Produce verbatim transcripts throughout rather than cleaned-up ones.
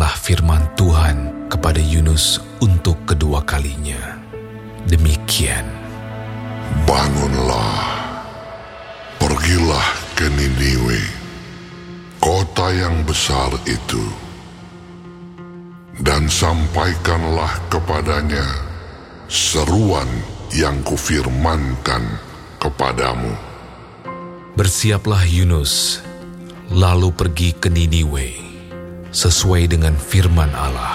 datanglah firman Tuhan kepada Yunus untuk kedua kalinya. Demikian. Bangunlah, pergilah ke Niniwe, kota yang besar itu, dan sampaikanlah kepadanya seruan yang kufirmankan kepadamu. Bersiaplah Yunus, lalu pergi ke Niniwe, sesuai dengan firman Allah.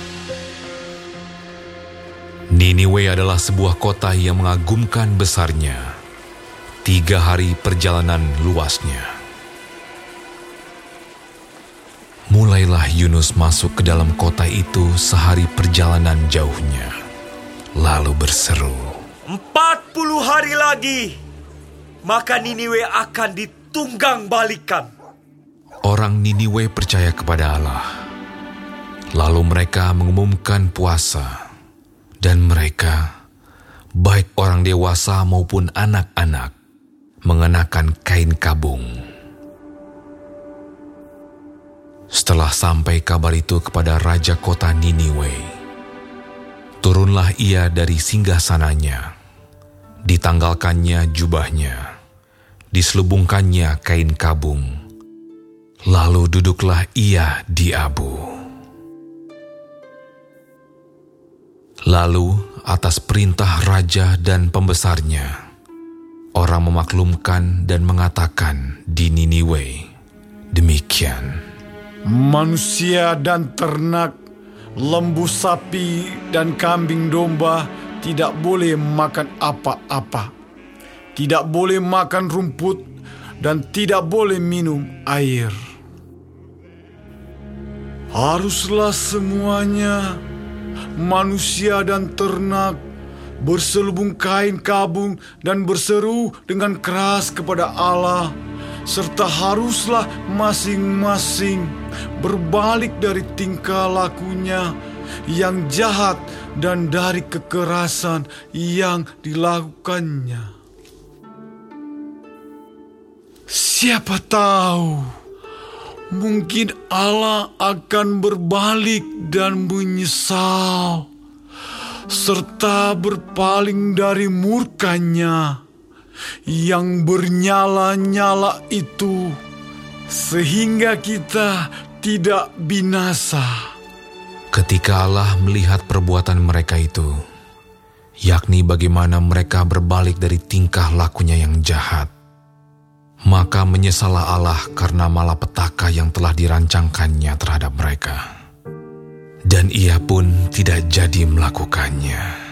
Niniwe adalah sebuah kota yang mengagumkan besarnya, tiga hari perjalanan luasnya. Mulailah Yunus masuk ke dalam kota itu sehari perjalanan jauhnya, lalu berseru, Empat puluh hari lagi, maka Niniwe akan ditunggang balikan. Orang Niniwe percaya kepada Allah. Lalu mereka mengumumkan puasa, dan mereka, baik orang dewasa maupun anak-anak, mengenakan kain kabung. Setelah sampai kabar itu kepada raja kota Niniwe, turunlah ia dari singgasananya, ditanggalkannya jubahnya, diselubungkannya kain kabung, lalu duduklah ia di abu. Lalu atas perintah raja dan pembesarnya, orang memaklumkan dan mengatakan di Niniwe demikian. Manusia dan ternak, lembu sapi dan kambing domba tidak boleh makan apa-apa, tidak boleh makan rumput, dan tidak boleh minum air. Haruslah semuanya, manusia dan ternak, berselubung kain kabung dan berseru dengan keras kepada Allah, serta haruslah masing-masing berbalik dari tingkah lakunya yang jahat dan dari kekerasan yang dilakukannya. Siapa tahu, mungkin Allah akan berbalik dan menyesal, serta berpaling dari murkanya yang bernyala-nyala itu, sehingga kita tidak binasa. Ketika Allah melihat perbuatan mereka itu, yakni bagaimana mereka berbalik dari tingkah lakunya yang jahat, maka menyesallah Allah karena malapetaka yang telah dirancangkannya terhadap mereka. Dan ia pun tidak jadi melakukannya.